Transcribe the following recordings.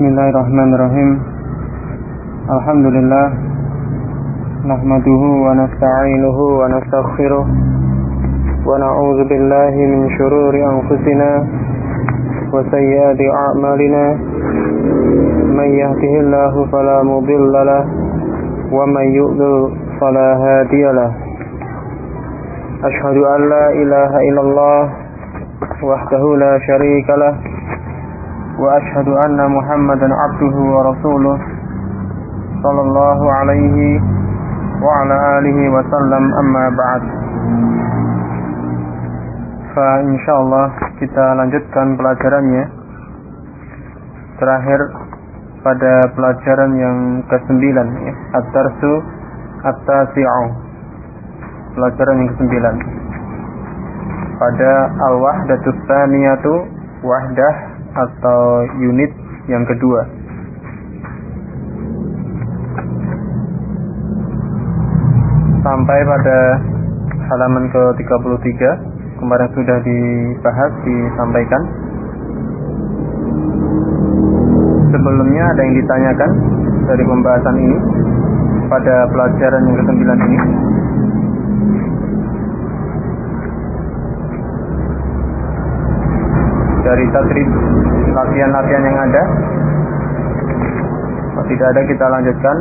Bismillahirrahmanirrahim. Alhamdulillah. Nahmaduhu wa nasta'inuhu wa nastaghfiruh. Wa na'udzu billahi min shururi anfusina wa sayyiati a'malina. May yahdihillahu fala mudilla lahu wa may yudlil fala hadiya lahu. Ashhadu an la ilaha illallah wahdahu la syarika lahu wa ashhadu anna Muhammadan abduhu wa rasuluh sallallahu alaihi wa ala alihi wa sallam, amma ba'd. Fa insyaallah kita lanjutkan pelajarannya. Terakhir pada pelajaran yang ke-9 ya, Ad-Darsu At-Tasi'u. Pelajaran yang ke-9 pada Al-Wahdatus Tsaniyatu, wahdah atau unit yang kedua. Sampai pada halaman ke-33, kemarin sudah dibahas, disampaikan. Sebelumnya ada yang ditanyakan dari pembahasan ini pada pelajaran yang ke-9 ini. Dari tadrib latihan-latihan yang ada, kalau tidak ada kita lanjutkan.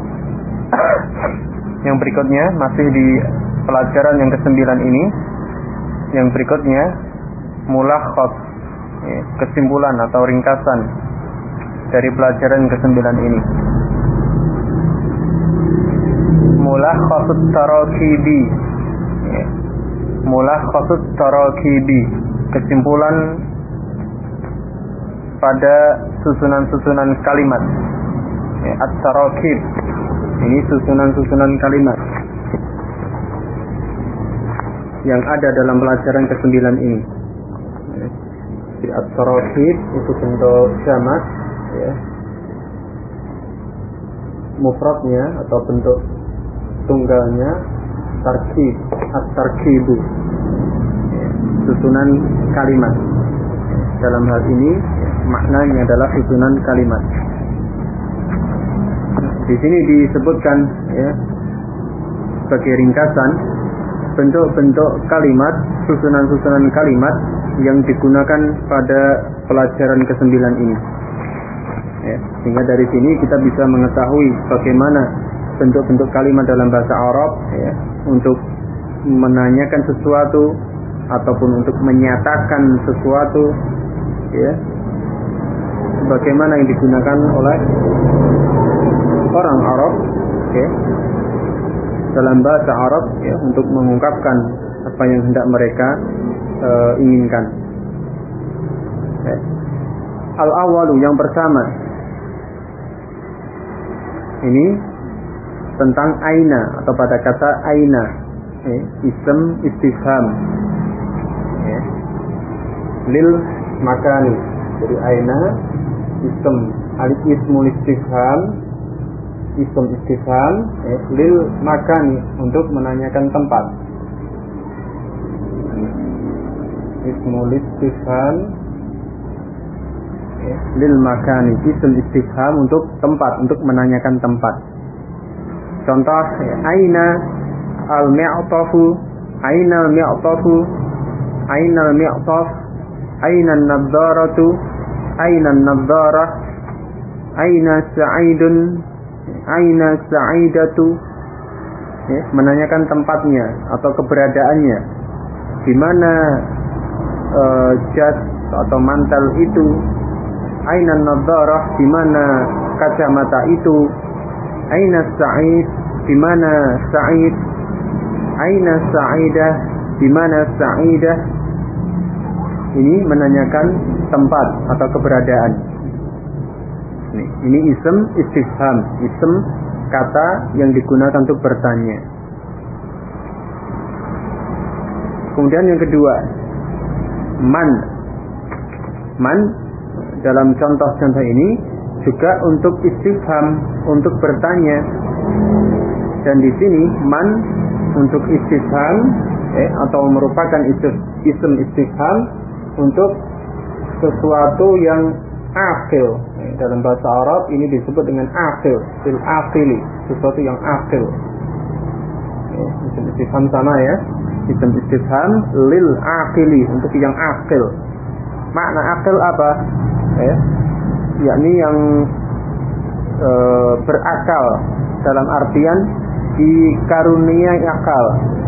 Yang berikutnya masih di pelajaran yang ke-9 ini. Yang berikutnya mulakhas, kesimpulan atau ringkasan dari pelajaran yang ke-9 ini. Mulakhasut tarakibi, mulakhasut tarakibi, kesimpulan pada susunan-susunan kalimat. At-tarakib, ini susunan-susunan kalimat yang ada dalam pelajaran ke-9 ini. At-tarakib itu bentuk jamak, ya. Mufradnya atau bentuk tunggalnya tarkib, at-tarkibu, susunan kalimat. Dalam hal ini maknanya adalah susunan kalimat. Di sini disebutkan ya, sebagai ringkasan bentuk-bentuk kalimat, susunan-susunan kalimat yang digunakan pada pelajaran ke-9 ini. Ya, sehingga dari sini kita bisa mengetahui bagaimana bentuk-bentuk kalimat dalam bahasa Arab ya, untuk menanyakan sesuatu ataupun untuk menyatakan sesuatu, ya, bagaimana yang digunakan oleh orang Arab ya, dalam bahasa Arab ya, untuk mengungkapkan apa yang hendak mereka inginkan. Ya. Al-awalu, yang pertama, ini tentang aina atau pada kata aina, ya, ism istifham ya, lil makani. Jadi aina ism ismul istifham, ism istifham lil makani, untuk menanyakan tempat. Ismul istifham lil makani, ism istifham untuk tempat, untuk menanyakan tempat. Contoh, aina al-mi'tafu, aina al-mi'tafu, aina al-mi'taf, aina an-nadharatu, aina an-nadharah, aina sa'idun, aina sa'idatu, ya, menanyakan tempatnya atau keberadaannya, di mana jas atau mantel itu, aina an-nadharah, di mana kacamata itu, aina sa'id, di mana sa'id, aina sa'idah, di mana sa'idah. Ini menanyakan tempat atau keberadaan. Ini ism istifham, ism kata yang digunakan untuk bertanya. Kemudian yang kedua, man. Man dalam contoh-contoh ini juga untuk istifham, untuk bertanya. Dan di sini man untuk istifham atau merupakan ism istifham untuk sesuatu yang akil, Dalam bahasa Arab ini disebut dengan aqil, fil aqili, sesuatu yang aqil. Isim istifham sama ya, isim istifham lil aqili, untuk yang aqil. Makna aqil apa? Yakni yang berakal, dalam artian dikaruniai akal,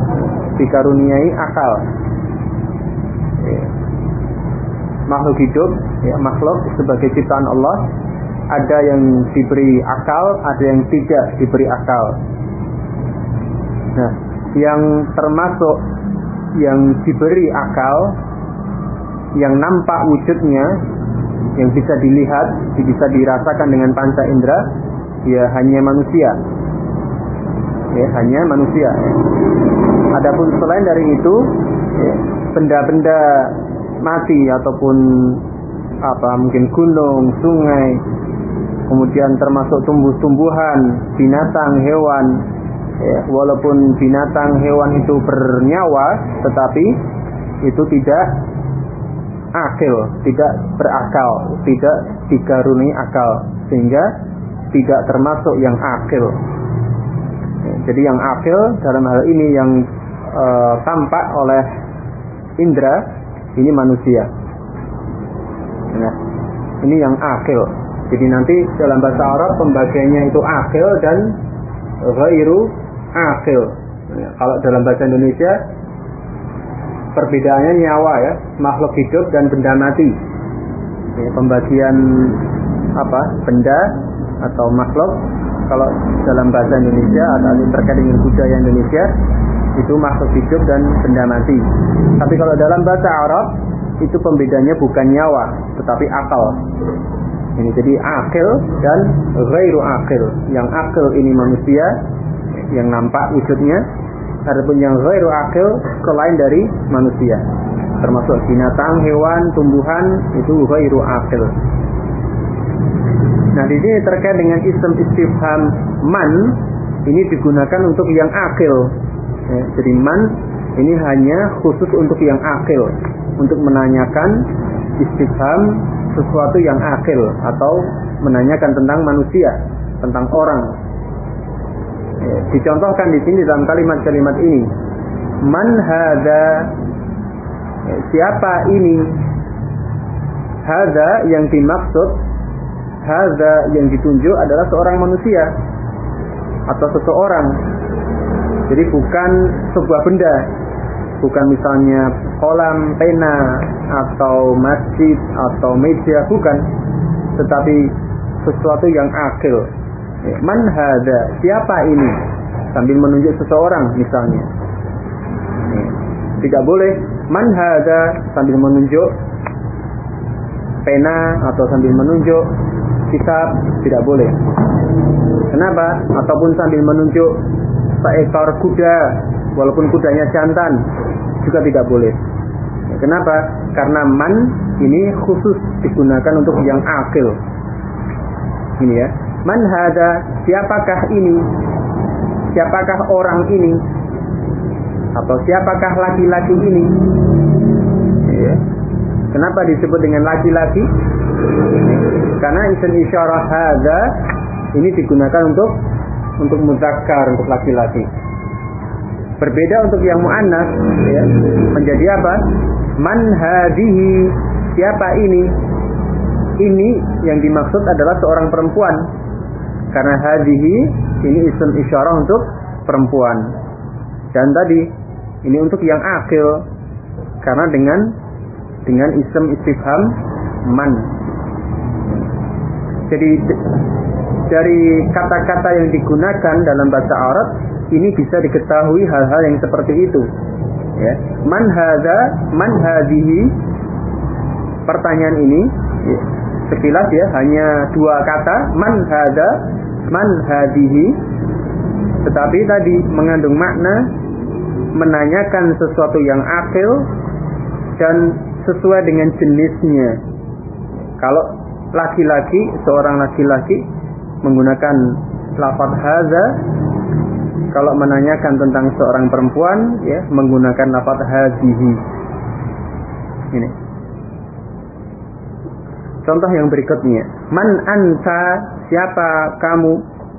makhluk hidup, makhluk sebagai ciptaan Allah, ada yang diberi akal, ada yang tidak diberi akal. Nah, yang termasuk yang diberi akal, yang nampak wujudnya, yang bisa dilihat, bisa dirasakan dengan panca indera, ya hanya manusia. Hanya manusia. Adapun selain dari itu, benda-benda mati ataupun mungkin gunung, sungai, kemudian termasuk tumbuh-tumbuhan, binatang, hewan, walaupun binatang, hewan itu bernyawa, tetapi itu tidak akil, tidak berakal, tidak dikaruniai akal, sehingga tidak termasuk yang akil. Jadi yang akil dalam hal ini yang tampak oleh indera, ini manusia. Nah, ini yang akil. Jadi nanti dalam bahasa Arab pembagiannya itu akil dan ghairu akil. Kalau dalam bahasa Indonesia perbedaannya nyawa ya, makhluk hidup dan benda mati. Pembagian benda atau makhluk, kalau dalam bahasa Indonesia atau terkait dengan budaya Indonesia, itu makhluk hidup dan benda mati. Tapi kalau dalam bahasa Arab itu pembedanya bukan nyawa, tetapi akal. Ini jadi akil dan ghairu akil. Yang akil ini manusia, yang nampak wujudnya. Adapun yang ghairu akil, selain dari manusia, termasuk binatang, hewan, tumbuhan, itu ghairu akil. Nah, di sini terkait dengan isim istifham man, ini digunakan untuk yang akil. Jadi man ini hanya khusus untuk yang akil, untuk menanyakan istifham sesuatu yang akil, atau menanyakan tentang manusia, tentang orang. Dicontohkan di sini dalam kalimat-kalimat ini, man hadza, siapa ini? Hadza yang dimaksud, hadza yang ditunjuk adalah seorang manusia atau seseorang. Jadi bukan sebuah benda, bukan misalnya kolam, pena, atau masjid, atau meja, bukan, tetapi sesuatu yang akil. Man hadza, siapa ini? Sambil menunjuk seseorang misalnya. Tidak boleh man hadza sambil menunjuk pena atau sambil menunjuk kitab, tidak boleh. Kenapa? Ataupun sambil menunjuk seekor kuda, walaupun kudanya jantan, juga tidak boleh. Kenapa? Karena man ini khusus digunakan untuk yang akil. Ini ya. Man hadza, siapakah ini? Siapakah orang ini? Atau siapakah laki-laki ini? Ya. Kenapa disebut dengan laki-laki? Karena isim isyarah hadza ini digunakan untuk muzakkar, untuk laki-laki. Berbeda untuk yang muannas, ya, menjadi apa? Man hadhihi, siapa ini? Ini yang dimaksud adalah seorang perempuan. Karena hadhihi ini isim isyarah untuk perempuan. Dan tadi ini untuk yang akil, karena dengan isim istifham man. Jadi dari kata-kata yang digunakan dalam bahasa Arab ini bisa diketahui hal-hal yang seperti itu. Ya. Man hadza, man hadhihi. Pertanyaan ini sekilas ya hanya dua kata, man hadza, man hadhihi. Tetapi tadi mengandung makna menanyakan sesuatu yang akil dan sesuai dengan jenisnya. Kalau laki-laki, seorang laki-laki menggunakan lafaz hadza. Kalau menanyakan tentang seorang perempuan, ya, menggunakan lafaz hadhihi. Ini. contoh yang berikutnya. Man anta, siapa kamu?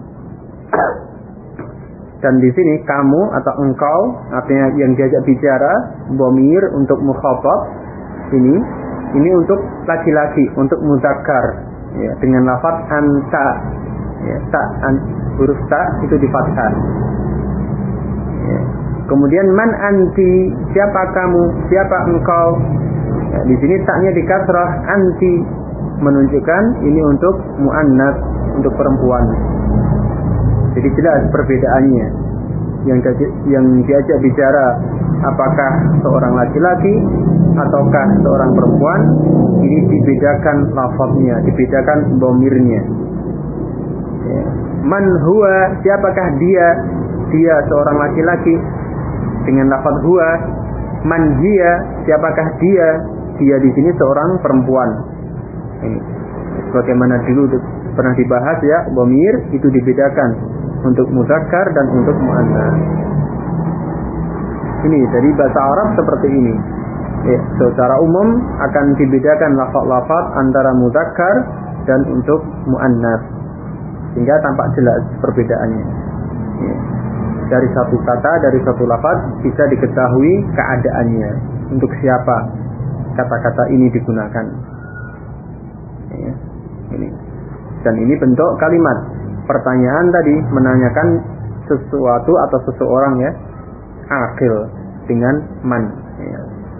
Dan di sini kamu atau engkau artinya yang diajak bicara, dhamir untuk mukhatab. Ini untuk laki-laki, untuk mudzakkar, ya, dengan lafaz anta. Ya, huruf ta itu di fathah. Ya. Kemudian man anti, siapa kamu, siapa engkau? Ya, di sini taknya di kasrah, anti, menunjukkan ini untuk muannats, untuk perempuan. Jadi jelas perbedaannya. Yang diajak bicara apakah seorang laki-laki ataukah seorang perempuan, ini dibedakan lafaznya, dibedakan dhamirnya. Ya. Man huwa, siapakah dia? Dia seorang laki-laki dengan lafaz huwa. Man hiya, siapakah dia? Dia di sini seorang perempuan. Ini sebagaimana dulu pernah dibahas ya, dhamir itu dibedakan untuk mudzakkar dan untuk muannats. Ini dari bahasa Arab seperti ini. Ya, secara umum akan dibedakan lafaz-lafaz antara mudzakkar dan untuk muannats, sehingga tampak jelas perbedaannya. Ya. Dari satu kata, dari satu lafaz bisa diketahui keadaannya, untuk siapa kata-kata ini digunakan. Ya. Ini. Dan ini bentuk kalimat pertanyaan tadi, menanyakan sesuatu atau seseorang ya, akil dengan man. Ya.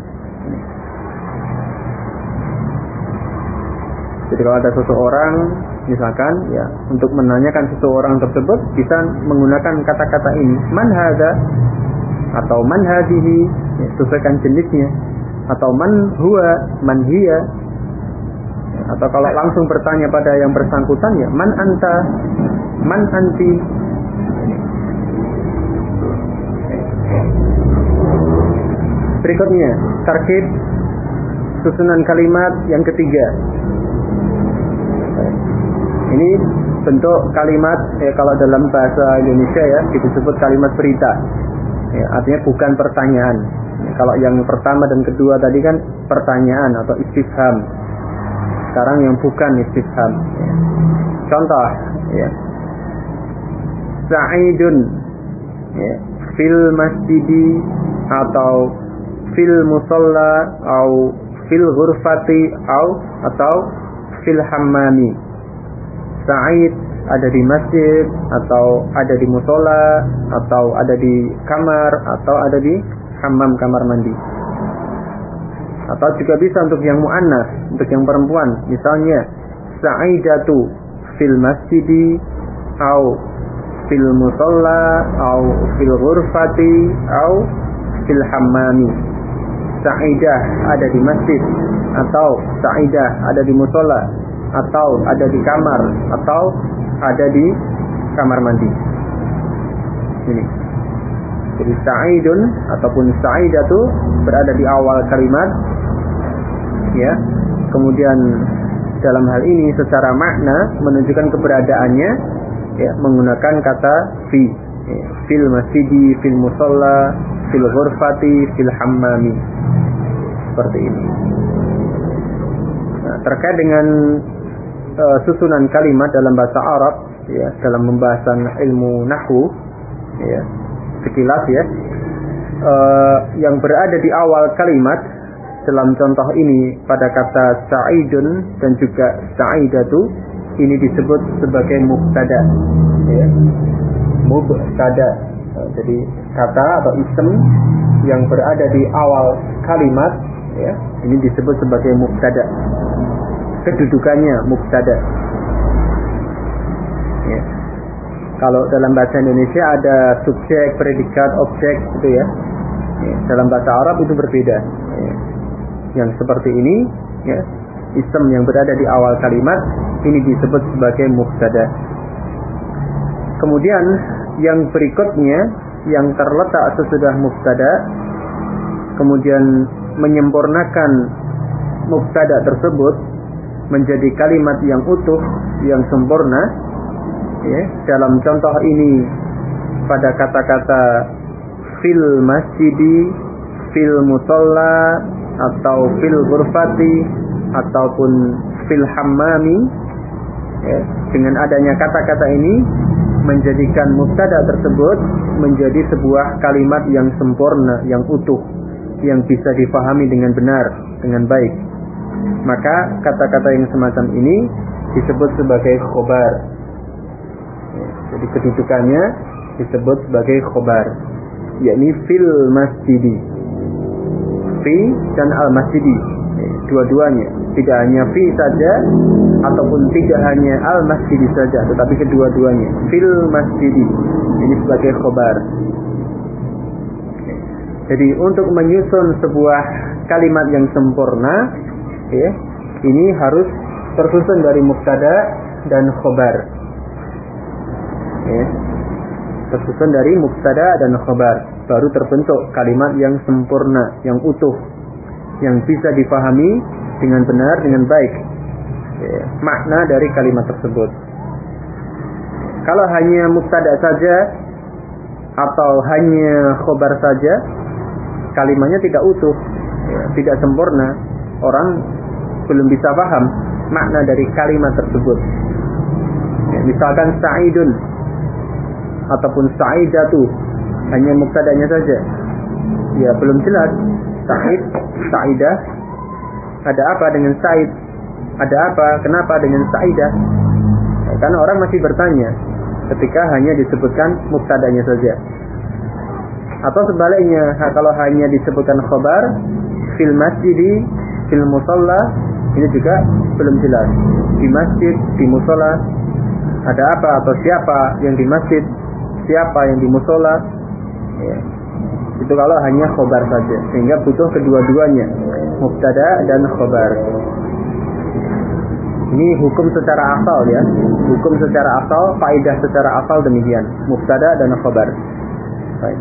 Jadi kalau ada seseorang misalkan ya, untuk menanyakan seseorang tersebut bisa menggunakan kata-kata ini, man hadza atau man hadhihi, ya, sesuaikan jenisnya, atau man huwa, man hiya. Atau kalau langsung bertanya pada yang bersangkutan ya, man anta, man anti. Berikutnya tarkib susunan kalimat yang ketiga. Ini bentuk kalimat kalau dalam bahasa Indonesia ya disebut kalimat berita. Ya, artinya bukan pertanyaan. Kalau yang pertama dan kedua tadi kan pertanyaan atau istifham. Sekarang yang bukan istifham. Ya. Contoh, ya. Sa'idun, ya, fil masjidi atau fil musalla atau fil ghurfati atau fil hammami. Sa'id ada di masjid atau ada di musola atau ada di kamar atau ada di hammam, kamar mandi. Atau juga bisa untuk yang muannas, untuk yang perempuan. Misalnya Sa'idatu fil masjidi atau fil musola atau fil ghurfati atau fil hammami. Sa'idah ada di masjid atau Sa'idah ada di musola atau ada di kamar atau ada di kamar mandi. Ini. Jadi sa'idun ataupun sa'idatu berada di awal kalimat, ya. Kemudian dalam hal ini secara makna menunjukkan keberadaannya, ya, menggunakan kata fi, ya, fil masjidi, fil musalla, fil ghurfati, fil hammami. Seperti ini. Nah, terkait dengan susunan kalimat dalam bahasa Arab, ya, dalam pembahasan ilmu nahwu, ya, sekilas ya, yang berada di awal kalimat dalam contoh ini pada kata sa'idun dan juga sa'idatu, ini disebut sebagai mubtada, ya, mubtada. Jadi kata atau isim yang berada di awal kalimat, ya, ini disebut sebagai mubtada. Kedudukannya mubtada. Ya. Kalau dalam bahasa Indonesia ada subjek, predikat, objek, gitu ya. Ya. Dalam bahasa Arab itu berbeda. Ya. Yang seperti ini, ya, isim yang berada di awal kalimat ini disebut sebagai mubtada. Kemudian yang berikutnya yang terletak sesudah mubtada, kemudian menyempurnakan mubtada tersebut menjadi kalimat yang utuh, yang sempurna, ya. Dalam contoh ini pada kata-kata fil masjidi, fil musalla atau fil ghurfati ataupun fil hammami, ya, dengan adanya kata-kata ini menjadikan mubtada tersebut menjadi sebuah kalimat yang sempurna, yang utuh, yang bisa difahami dengan benar, dengan baik. Maka kata-kata yang semacam ini disebut sebagai khobar. Ya, jadi kedudukannya disebut sebagai khobar, yakni fil masjidi. Fi dan al masjidi, dua-duanya, tidak hanya fi saja ataupun tidak hanya al masjidi saja, tetapi kedua-duanya fil masjidi ini sebagai khobar. Jadi untuk menyusun sebuah kalimat yang sempurna, ya, ini harus tersusun dari mubtada dan khobar, ya, tersusun dari mubtada dan khobar, baru terbentuk kalimat yang sempurna, yang utuh, yang bisa dipahami dengan benar, dengan baik, ya, makna dari kalimat tersebut. Kalau hanya mubtada saja atau hanya khobar saja, kalimatnya tidak utuh, ya, tidak sempurna. Orang belum bisa paham makna dari kalimat tersebut. Ya, misalkan sa'idun ataupun sa'idatu, hanya mubtadanya saja, ya belum jelas. Sa'id, sa'idah, ada apa dengan sa'id? Ada apa? Kenapa dengan sa'idah? Ya, karena orang masih bertanya ketika hanya disebutkan mubtadanya saja. Atau sebaliknya, kalau hanya disebutkan khobar, fil masjidi, fil musalla, ini juga belum jelas. Di masjid, di musalla, ada apa atau siapa yang di masjid, siapa yang di musalla, ya. Itu kalau hanya khobar saja, sehingga butuh kedua-duanya, mubtada dan khobar. Ini hukum secara asal, ya, hukum secara asal, faedah secara asal demikian, mubtada dan khobar. Baik.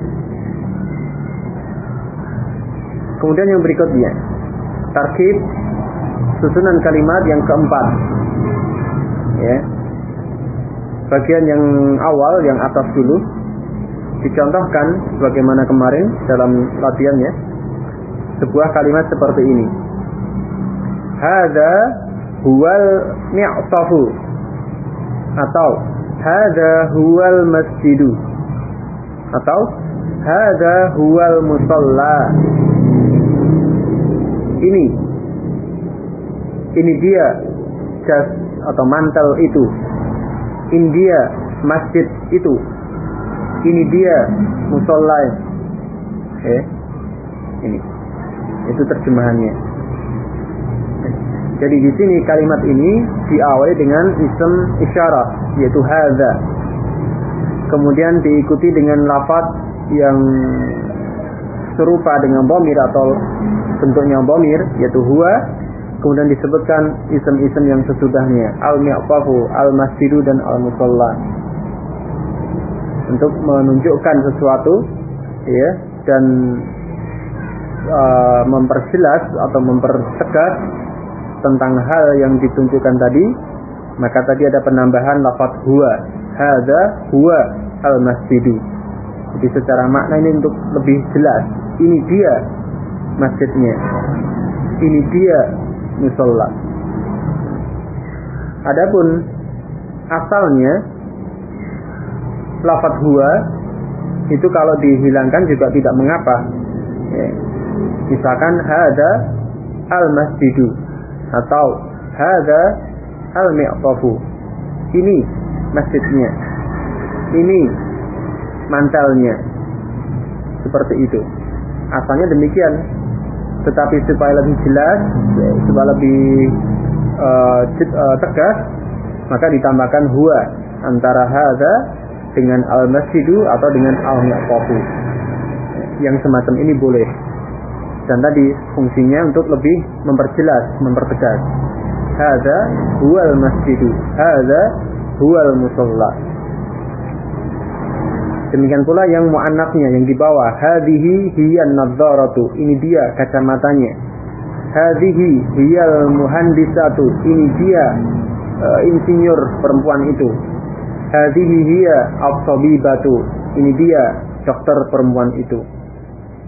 Kemudian yang berikutnya, tarkib, susunan kalimat yang keempat, ya. Bagian yang awal, yang atas dulu, dicontohkan sebagaimana kemarin dalam latihannya, sebuah kalimat seperti ini. Hadza huwal mi'tafu, atau hadza huwal masjidu, atau hadza huwal musalla. Ini dia jas atau mantel itu. Ini dia masjid itu. Ini dia musalla. Ini. Itu terjemahannya. Jadi di sini kalimat ini diawali dengan ism isyarah, yaitu hadza. Kemudian diikuti dengan lafaz yang serupa dengan dhamir atau bentuknya dhamir, yaitu huwa. Kemudian disebutkan isim-isim yang sesudahnya, al-mi'tafu, al-masjidu dan al-musalla, untuk menunjukkan sesuatu, ya, dan memperjelas atau mempertegas tentang hal yang ditunjukkan tadi. Maka tadi ada penambahan lafaz huwa, hadza huwa al-masjidu. Jadi secara makna ini untuk lebih jelas, ini dia masjidnya, ini dia musalla. Adapun asalnya lafaz huwa itu kalau dihilangkan juga tidak mengapa, ya. Misalkan hadza al-masjidu atau hadza al-mi'tafu, ini masjidnya, ini mantelnya, seperti itu. Asalnya demikian, tetapi supaya lebih jelas, supaya lebih tegas, maka ditambahkan huwa antara hadza dengan al-masjidu atau dengan al-mi'tafu. Yang semacam ini boleh. Dan tadi fungsinya untuk lebih memperjelas, mempertegas. Hadza huwal masjidu, hadza huwal musalla. Demikian pula yang muannafnya, yang di bawah, hadhihi hiyan nadharatu, ini dia kacamatanya. Hadhihi hiyal muhandisatu, ini dia insinyur perempuan itu. Hadhihi hiya at-tabibatu, ini dia dokter perempuan itu.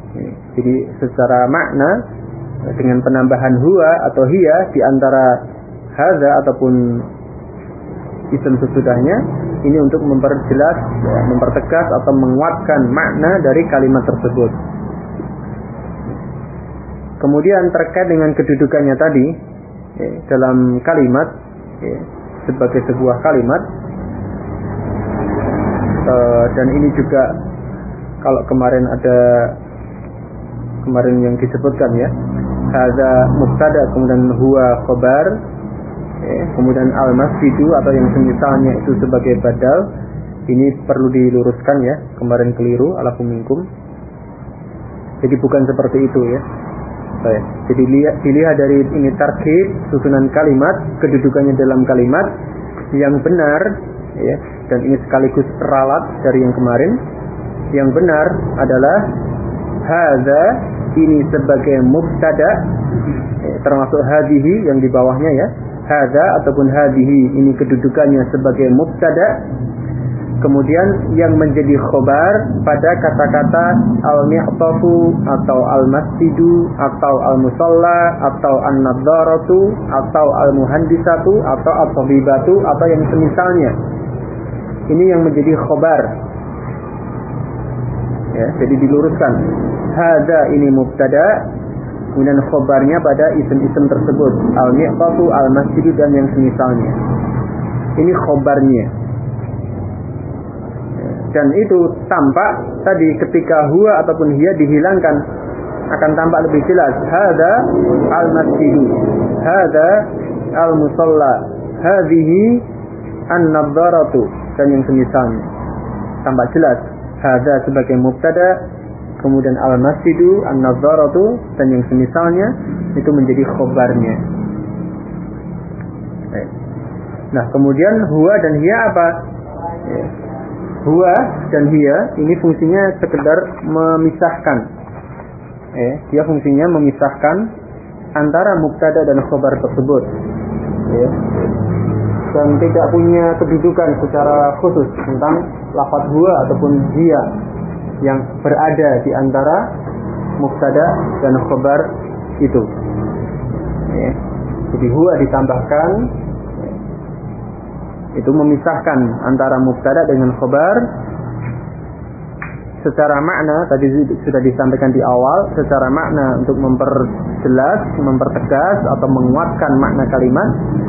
Jadi secara makna dengan penambahan huwa atau hiya di antara hadza ataupun isim sesudahnya ini untuk memperjelas, mempertegas atau menguatkan makna dari kalimat tersebut. Kemudian terkait dengan kedudukannya tadi dalam kalimat sebagai sebuah kalimat, dan ini juga kalau kemarin yang disebutkan ya, hadza mubtada kemudian huwa khabar, kemudian al-masjidu atau yang semisalnya itu sebagai badal, ini perlu diluruskan ya, kemarin keliru alakum minkum. Jadi bukan seperti itu ya. Jadi dilihat dari ini tarkib susunan kalimat, kedudukannya dalam kalimat yang benar ya, dan ini sekaligus ralat dari yang kemarin. Yang benar adalah hadza ini sebagai mubtada, termasuk hadhihi yang di bawahnya ya. Hadza ataupun hadhihi ini kedudukannya sebagai mubtada. Kemudian yang menjadi khobar pada kata-kata al-mi'tafu atau al-masjidu atau al-musalla atau an-nadharatu atau al-muhandisatu atau at-tabibatu atau yang semisalnya. Ini yang menjadi khobar. Ya, jadi diluruskan. Hadza ini mubtada, kemudian khobarnya pada isim-isim tersebut. Al-mi'tafu, al-masjidu dan yang semisalnya. Ini khobarnya. Dan itu tampak tadi ketika huwa ataupun hiya dihilangkan akan tampak lebih jelas. Hadza al-masjidu, hadza al-musalla, hadhihi an-nadharatu dan yang semisalnya. Tampak jelas. Hadza sebagai mubtada, kemudian al-masjidu, an-nadharatu dan yang semisalnya itu menjadi khobarnya. Nah, kemudian huwa dan hiya apa? Huwa dan hiya ini fungsinya sekedar memisahkan. Dia fungsinya memisahkan antara mubtada dan khobar tersebut. Dan tidak punya kedudukan secara khusus tentang lafaz huwa ataupun hiya yang berada di antara mubtada dan khobar itu. Jadi huwa ditambahkan, itu memisahkan antara mubtada dengan khobar. Secara makna tadi sudah disampaikan di awal, secara makna untuk memperjelas, mempertegas atau menguatkan makna kalimat,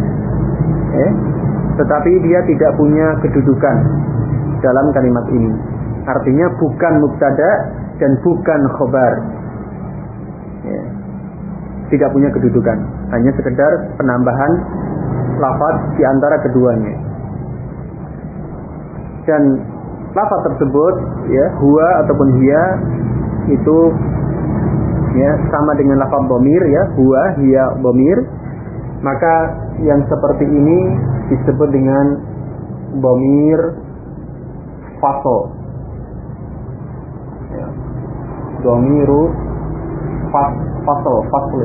tetapi dia tidak punya kedudukan dalam kalimat ini. Artinya bukan mubtada dan bukan khobar, tidak punya kedudukan, hanya sekedar penambahan lafaz di antara keduanya. Dan lafaz tersebut ya, huwa ataupun hiya itu ya sama dengan lafaz dhamir ya, huwa hiya dhamir. Maka yang seperti ini disebut dengan dhamir fasl ya, dhamiru fasl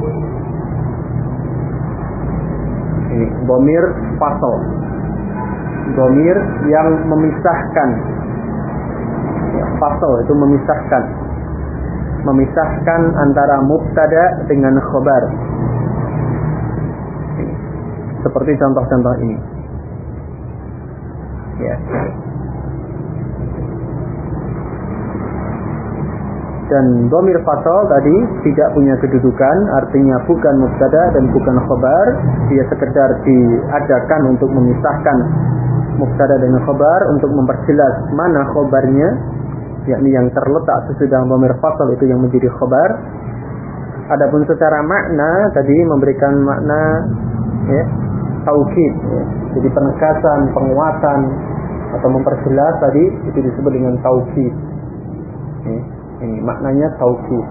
ini dhamir fasl, dhamir yang memisahkan ya, fasl itu memisahkan antara mubtada dengan khobar. Seperti contoh-contoh ini ya. Dan dhamir fasl tadi tidak punya kedudukan, artinya bukan mubtada dan bukan khobar. Dia sekedar diadakan untuk memisahkan mubtada dengan khobar, untuk memperjelas mana khobarnya, yakni yang terletak sesudah dhamir fasl itu yang menjadi khobar. Adapun secara makna tadi memberikan makna ya, taukid ya. Jadi penegasan, penguatan atau memperjelas tadi itu disebut dengan taukid ya. Ini maknanya taukid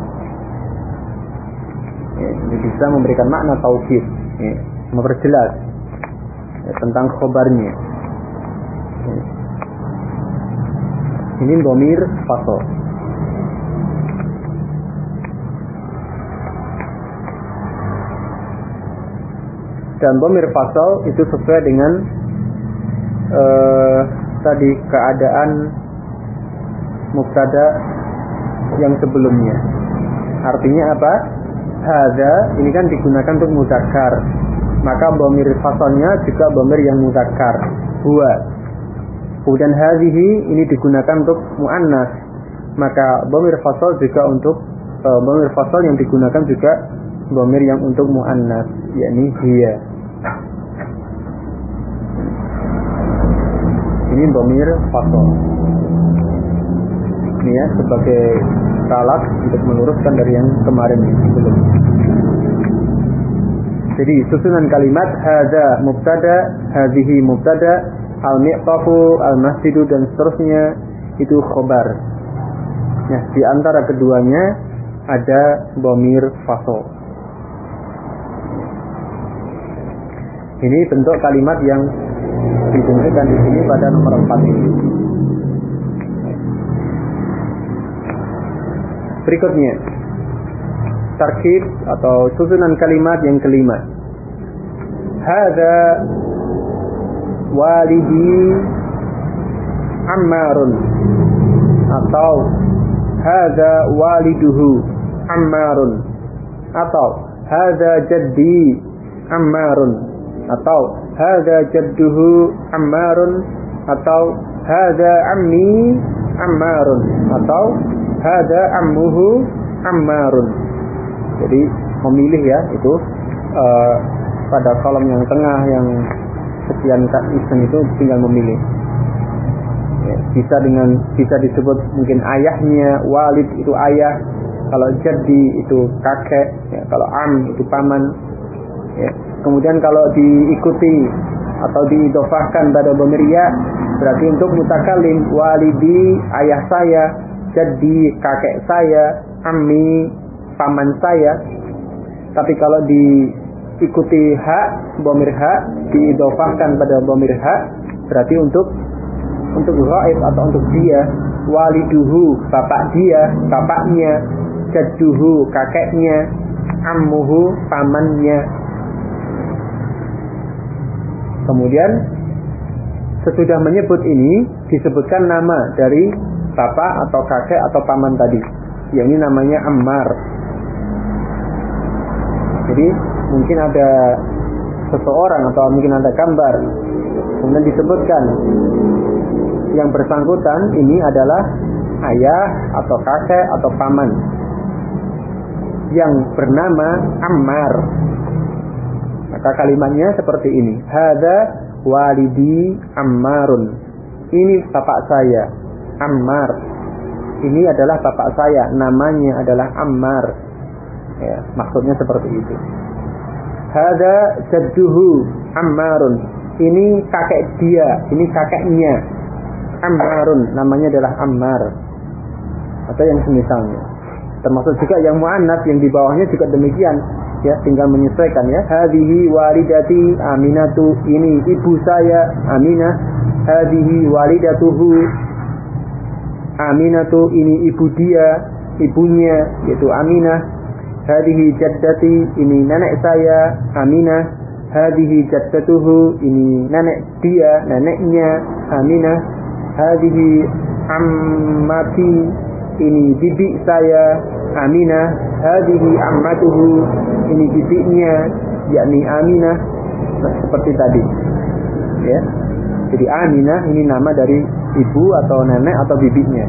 ya, ini bisa memberikan makna taukid ya, memperjelas ya, tentang khobarnya ya. Ini dhamir fasl. Dan dhamir fasl itu sesuai dengan tadi keadaan mubtada yang sebelumnya. Artinya apa? Hadza ini kan digunakan untuk mudzakkar. maka dhamir fasalnya juga dhamir yang mudzakkar, huwa. Kemudian hadhihi ini digunakan untuk muannas, maka dhamir fasal juga untuk dhamir fasal yang digunakan juga dhamir yang untuk muannas, yakni hiya. Ini dhamir fasal. Ini ya sebagai ralat untuk meluruskan dari yang kemarin sebelumnya. Jadi susunan kalimat hadza mubtada, hadhihi mubtada, al-mi'tafu, al-masjidu dan seterusnya itu khobar. Nah, di antara keduanya ada dhamir fasal. Ini bentuk kalimat yang ditunjukkan di sini pada nomor 4 ini. Berikutnya, tarkib atau susunan kalimat yang kelima. Hadza walidi Ammarun, atau hadza waliduhu Ammarun, atau hadza jaddi Ammarun, atau hadza jadduhu Ammarun, atau hadza ammi Ammarun, atau hadza ammuhu Ammarun. Jadi memilih ya itu pada kolom yang tengah yang sekian isim itu tinggal memilih. Ya, bisa disebut mungkin ayahnya, walid itu ayah, kalau jaddi itu kakek, ya, kalau am itu paman. Ya. Kemudian kalau diikuti atau diidhofahkan pada dhamir ya, berarti untuk mutakallim, walidi ayah saya, jaddi kakek saya, ammi paman saya. Tapi kalau diikuti hak, dhamir hak, diidhofahkan pada dhamir hak, berarti untuk ghaib atau untuk dia. Waliduhu bapak dia, bapaknya, jadduhu kakeknya, ammuhu pamannya. Kemudian sesudah menyebut ini disebutkan nama dari bapak atau kakek atau paman tadi, yang ini namanya Ammar. Jadi mungkin ada seseorang atau mungkin ada gambar, kemudian disebutkan yang bersangkutan ini adalah ayah atau kakek atau paman yang bernama Ammar. Maka kalimatnya seperti ini. Hadza walidi Ammarun. Ini bapak saya, Ammar. Ini adalah bapak saya, namanya adalah Ammar. Ya, maksudnya seperti itu. Hadza jadduhu Ammarun. Ini kakek dia, ini kakeknya Ammarun, namanya adalah Ammar. Atau yang semisalnya. Termasuk juga yang muannas yang di bawahnya juga demikian. Ya, tinggal menyesuaikan ya. Hadhihi walidati Aminatu, ini ibu saya Aminah. Hadhihi walidatuhu Aminatu, ini ibu dia, ibunya yaitu Aminah. Hadhihi jaddati, ini nenek saya Aminah. Hadhihi jaddatuhu, ini nenek dia, neneknya Aminah. Hadhihi ammati, ini bibi saya Aminah. Hadhihi ammatuhu, ini bibinya yakni Aminah. Nah, seperti tadi ya. Jadi Aminah ini nama dari ibu atau nenek atau bibinya.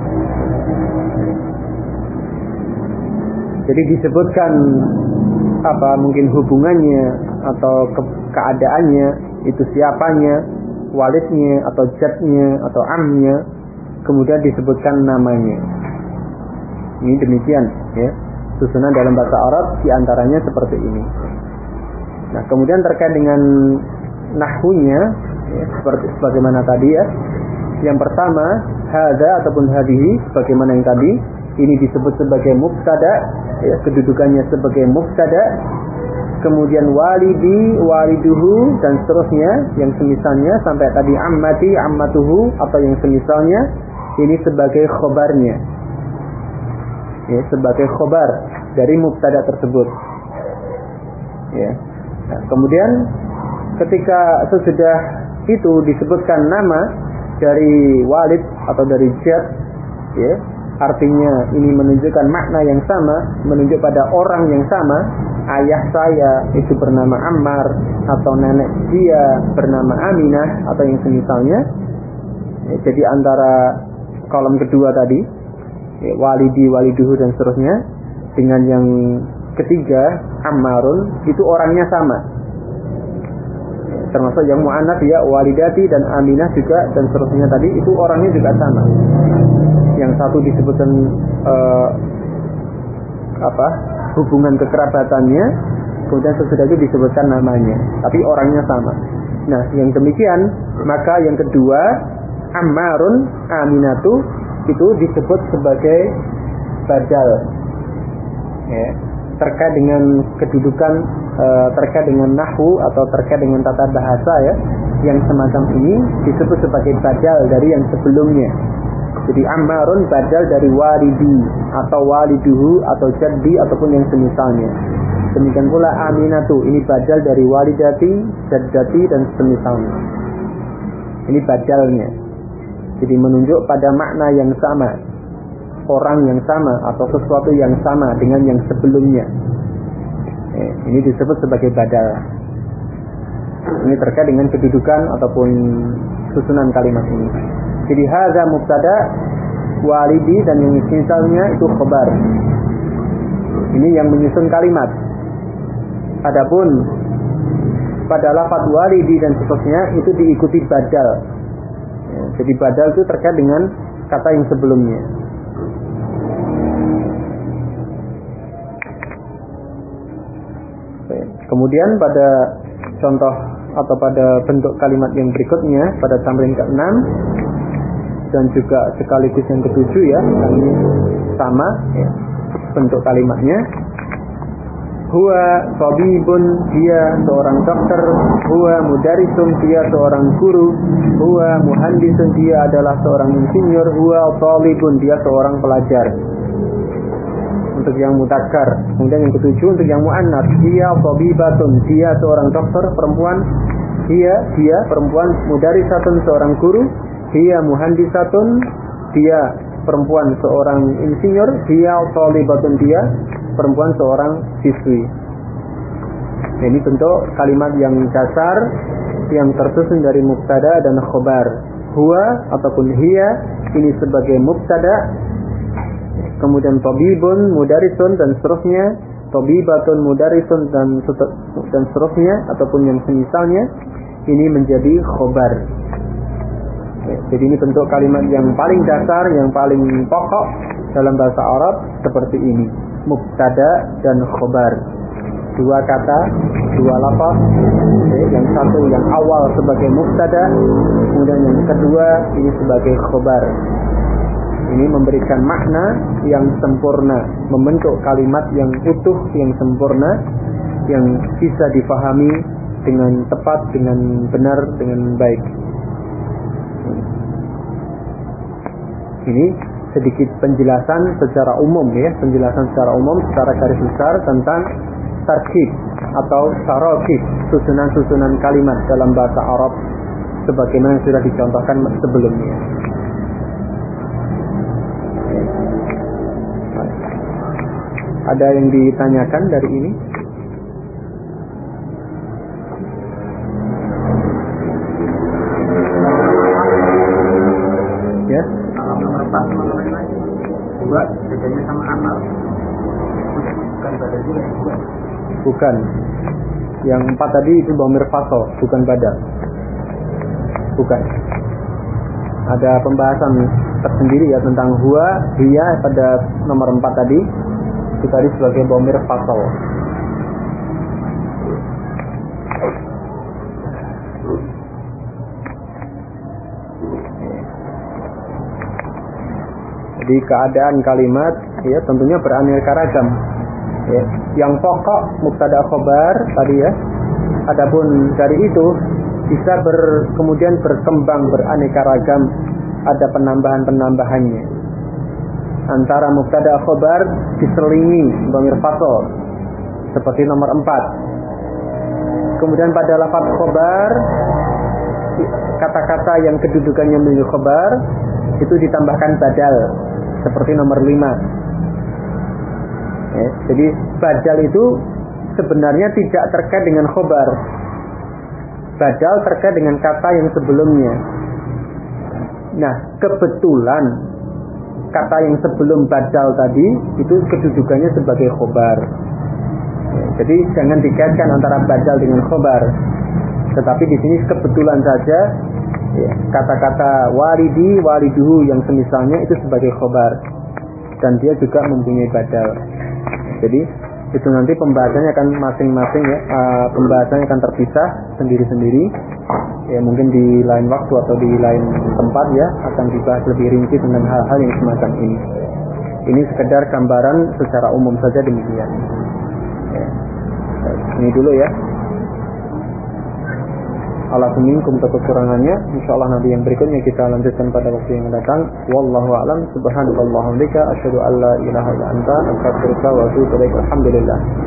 Jadi disebutkan apa mungkin hubungannya atau keadaannya, itu siapanya, walidnya atau jadnya atau amnya, kemudian disebutkan namanya. Ini demikian ya. Susunan dalam bahasa Arab diantaranya seperti ini. Nah, kemudian terkait dengan nahwunya ya, seperti sebagaimana tadi ya. Yang pertama, hadza ataupun hadhihi sebagaimana yang tadi, ini disebut sebagai mubtada ya, kedudukannya sebagai mubtada. Kemudian walidi, waliduhu dan seterusnya yang semisalnya sampai tadi ammati, ammatuhu atau yang semisalnya, ini sebagai khobarnya. Ya, sebagai khobar dari mubtada tersebut. Ya. Nah, kemudian ketika sesudah itu disebutkan nama dari walid atau dari jad, ya, artinya ini menunjukkan makna yang sama, menunjuk pada orang yang sama. Ayah saya itu bernama Ammar, atau nenek dia bernama Aminah, atau yang semisalnya. Jadi antara kolom kedua tadi, walidi, waliduhu dan seterusnya, dengan yang ketiga Ammarun, itu orangnya sama. Termasuk yang mu'annats ya, walidati dan Aminah juga dan seterusnya tadi, itu orangnya juga sama. Yang satu disebutkan hubungan kekerabatannya, kemudian sesudah itu disebutkan namanya, tapi orangnya sama. Nah, yang demikian, maka yang kedua Ammarun, Aminatu, itu disebut sebagai badal, ya, terkait dengan kedudukan, terkait dengan nahwu atau terkait dengan tata bahasa, ya, yang semacam ini disebut sebagai badal dari yang sebelumnya. Jadi Ammarun badal dari walidi atau waliduhu atau jaddi ataupun yang semisalnya. Demikian pula Aminatu, ini badal dari walidati, jaddati dan semisalnya. Ini badalnya. Jadi menunjuk pada makna yang sama, orang yang sama atau sesuatu yang sama dengan yang sebelumnya. Ini disebut sebagai badal. Ini terkait dengan kedudukan ataupun susunan kalimat ini. Jadi hadza mubtada, walidi dan yang misalnya itu khabar. Ini yang menyusun kalimat. Adapun pada lafaz walidi dan seterusnya itu diikuti badal. Jadi badal itu terkait dengan kata yang sebelumnya. Kemudian pada contoh atau pada bentuk kalimat yang berikutnya, pada tamrin ke-6 dan juga sekaligus yang ke-7 ya, ini sama ya, bentuk kalimatnya. Huwa tabibun, dia seorang dokter. Huwa mudarisun, dia seorang guru. Huwa muhandisun, dia adalah seorang insinyur. Huwa talibun, dia seorang pelajar. Untuk yang mudzakkar. Kemudian yang ke-7 untuk yang muannats, dia tabibatun, dia seorang dokter perempuan. Dia perempuan. Mudarisatun, seorang guru. Dia muhandisatun, dia perempuan seorang insinyur. Dia talibatun, dia perempuan seorang siswi. Ini bentuk kalimat yang dasar yang tersusun dari mubtada dan khabar. Huwa ataupun hiya ini sebagai mubtada, kemudian tabibun, mudarisun dan seterusnya, tabibatun, mudarisun dan seterusnya ataupun yang semisalnya, ini menjadi khabar. Jadi ini bentuk kalimat yang paling dasar, yang paling pokok dalam bahasa Arab seperti ini. Mubtada dan khabar, dua kata, dua lafaz. Yang satu yang awal sebagai mubtada, kemudian yang kedua ini sebagai khabar. Ini memberikan makna yang sempurna, membentuk kalimat yang utuh, yang sempurna, yang bisa difahami dengan tepat, dengan benar, dengan baik. Ini sedikit penjelasan secara umum ya, penjelasan secara umum secara garis besar tentang tarkib atau tarakib, susunan-susunan kalimat dalam bahasa Arab sebagaimana yang sudah dicontohkan sebelumnya. Ada yang ditanyakan dari ini? Ya? Dua, bedanya sama amal. Bukan badal juga yang dua. Bukan. Yang 4 tadi itu dhamir fasl, bukan badal. Bukan. Ada pembahasan tersendiri ya tentang huwa, hiya pada nomor 4 tadi. Itu tadi sebagai dhamir fasl. Jadi keadaan kalimat ya tentunya beraneka ragam. Ya, yang pokok mubtada khabar tadi ya. Adapun dari itu bisa kemudian berkembang beraneka ragam, ada penambahan-penambahannya. Antara mubtada khabar diselingi dhamir fasl seperti nomor 4. Kemudian pada lafaz khabar kata-kata yang kedudukannya menjadi khabar itu ditambahkan badal. seperti nomor 5. Ya, jadi badal itu sebenarnya tidak terkait dengan khobar. Badal terkait dengan kata yang sebelumnya. Nah, kebetulan kata yang sebelum badal tadi itu kedudukannya sebagai khobar. Ya, jadi jangan dikaitkan antara badal dengan khobar. Tetapi di sini kebetulan saja ya, kata-kata walidi, waliduhu yang semisalnya itu sebagai khobar dan dia juga mempunyai badal. Jadi itu nanti pembahasannya akan masing-masing ya, pembahasannya akan terpisah sendiri-sendiri. Ya mungkin di lain waktu atau di lain tempat ya akan dibahas lebih rinci tentang hal-hal yang semacam ini. Ini sekedar gambaran secara umum saja demikian. Ya. Ini dulu ya. Alaikum minkum kekurangannya. Insyaallah nanti yang berikutnya kita lanjutkan pada waktu yang datang. Wallahu a'lam. Subhanakallahumma wa bihamdika asyhadu an la ilaha illa anta astaghfiruka wa atubu ilaik. Alhamdulillah.